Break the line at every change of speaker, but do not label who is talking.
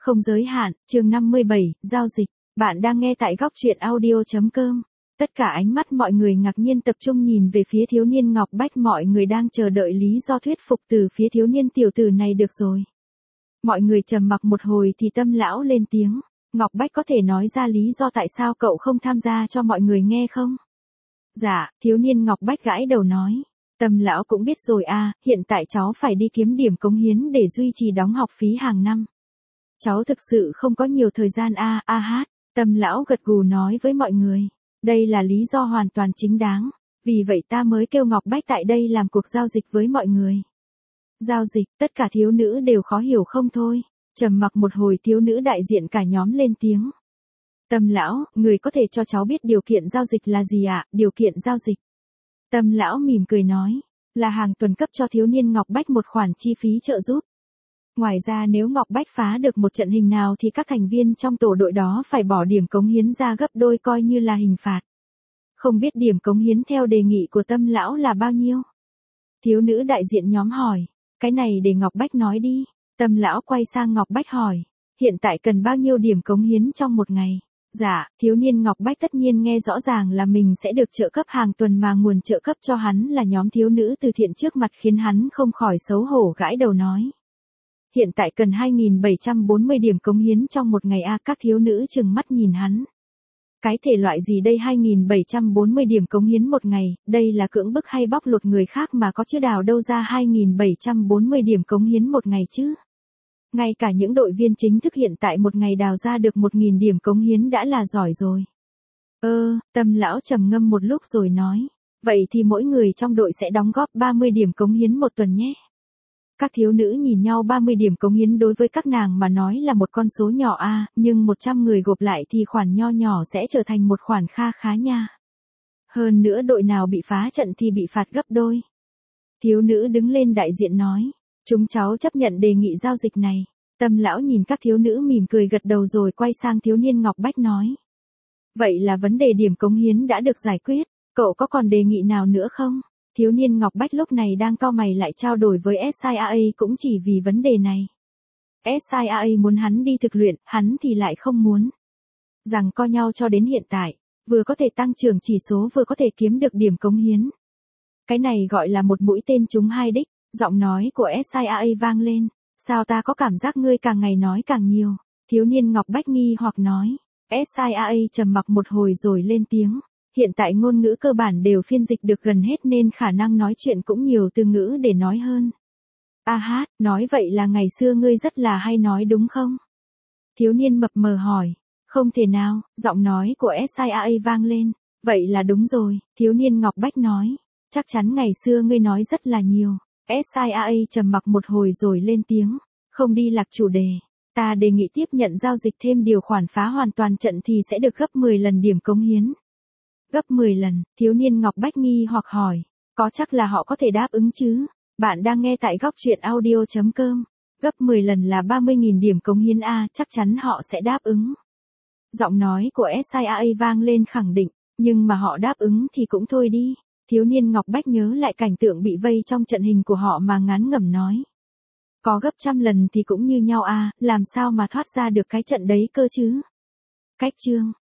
Không giới hạn, chương 57, giao dịch. Bạn đang nghe tại góc truyện audio.com. Tất cả ánh mắt mọi người ngạc nhiên tập trung nhìn về phía thiếu niên Ngọc Bách, mọi người đang chờ đợi lý do thuyết phục từ phía thiếu niên tiểu tử này được rồi. Mọi người trầm mặc một hồi thì Tâm lão lên tiếng, Ngọc Bách có thể nói ra lý do tại sao cậu không tham gia cho mọi người nghe không? Dạ, thiếu niên Ngọc Bách gãi đầu nói. Tâm lão cũng biết rồi à, hiện tại cháu phải đi kiếm điểm cống hiến để duy trì đóng học phí hàng năm. Cháu thực sự không có nhiều thời gian hát. Tâm lão gật gù nói với mọi người. Đây là lý do hoàn toàn chính đáng. Vì vậy ta mới kêu Ngọc Bách tại đây làm cuộc giao dịch với mọi người. Giao dịch, tất cả thiếu nữ đều khó hiểu không thôi. Trầm mặc một hồi, thiếu nữ đại diện cả nhóm lên tiếng. Tâm lão, người có thể cho cháu biết điều kiện giao dịch là gì ạ? Điều kiện giao dịch. Tâm lão mỉm cười nói, là hàng tuần cấp cho thiếu niên Ngọc Bách một khoản chi phí trợ giúp. Ngoài ra nếu Ngọc Bách phá được một trận hình nào thì các thành viên trong tổ đội đó phải bỏ điểm cống hiến ra gấp đôi coi như là hình phạt. Không biết điểm cống hiến theo đề nghị của Tâm lão là bao nhiêu? Thiếu nữ đại diện nhóm hỏi, cái này để Ngọc Bách nói đi. Tâm lão quay sang Ngọc Bách hỏi, hiện tại cần bao nhiêu điểm cống hiến trong một ngày? Dạ, thiếu niên Ngọc Bách tất nhiên nghe rõ ràng là mình sẽ được trợ cấp hàng tuần mà nguồn trợ cấp cho hắn là nhóm thiếu nữ từ thiện trước mặt khiến hắn không khỏi xấu hổ gãi đầu nói. Hiện tại cần 2.740 điểm cống hiến trong một ngày các thiếu nữ trừng mắt nhìn hắn. Cái thể loại gì đây 2.740 điểm cống hiến một ngày, đây là cưỡng bức hay bóc lột người khác mà có chứ đào đâu ra 2.740 điểm cống hiến một ngày chứ. Ngay cả những đội viên chính thức hiện tại một ngày đào ra được 1.000 điểm cống hiến đã là giỏi rồi. Tâm lão trầm ngâm một lúc rồi nói, vậy thì mỗi người trong đội sẽ đóng góp 30 điểm cống hiến một tuần nhé. Các thiếu nữ nhìn nhau, 30 điểm cống hiến đối với các nàng mà nói là một con số nhỏ nhưng 100 người gộp lại thì khoản nho nhỏ sẽ trở thành một khoản kha khá nha. Hơn nữa đội nào bị phá trận thì bị phạt gấp đôi. Thiếu nữ đứng lên đại diện nói, chúng cháu chấp nhận đề nghị giao dịch này. Tâm lão nhìn các thiếu nữ mỉm cười gật đầu rồi quay sang thiếu niên Ngọc Bách nói. Vậy là vấn đề điểm cống hiến đã được giải quyết, cậu có còn đề nghị nào nữa không? Thiếu niên Ngọc Bách lúc này đang cau mày lại trao đổi với SIAA cũng chỉ vì vấn đề này. SIAA muốn hắn đi thực luyện, hắn thì lại không muốn. Rằng co nhau cho đến hiện tại, vừa có thể tăng trưởng chỉ số vừa có thể kiếm được điểm cống hiến. Cái này gọi là một mũi tên trúng hai đích. Giọng nói của SIAA vang lên, sao ta có cảm giác ngươi càng ngày nói càng nhiều? Thiếu niên Ngọc Bách nghi hoặc nói. SIAA trầm mặc một hồi rồi lên tiếng, hiện tại ngôn ngữ cơ bản đều phiên dịch được gần hết nên khả năng nói chuyện cũng nhiều từ ngữ để nói hơn. Nói vậy là ngày xưa ngươi rất là hay nói đúng không? Thiếu niên mập mờ hỏi. Không thể nào, giọng nói của SIAA vang lên, vậy là đúng rồi, thiếu niên Ngọc Bách nói, chắc chắn ngày xưa ngươi nói rất là nhiều. SIAA trầm mặc một hồi rồi lên tiếng, không đi lạc chủ đề. Ta đề nghị tiếp nhận giao dịch thêm điều khoản phá hoàn toàn trận thì sẽ được gấp 10 lần điểm cống hiến. Gấp 10 lần, thiếu niên Ngọc Bách nghi hoặc hỏi, có chắc là họ có thể đáp ứng chứ? Bạn đang nghe tại góc truyện audio.com. Gấp 10 lần là 30.000 điểm cống hiến chắc chắn họ sẽ đáp ứng. Giọng nói của SIAA vang lên khẳng định, nhưng mà họ đáp ứng thì cũng thôi đi. Thiếu niên Ngọc Bách nhớ lại cảnh tượng bị vây trong trận hình của họ mà ngán ngẩm nói. Có gấp trăm lần thì cũng như nhau làm sao mà thoát ra được cái trận đấy cơ chứ? Cách chương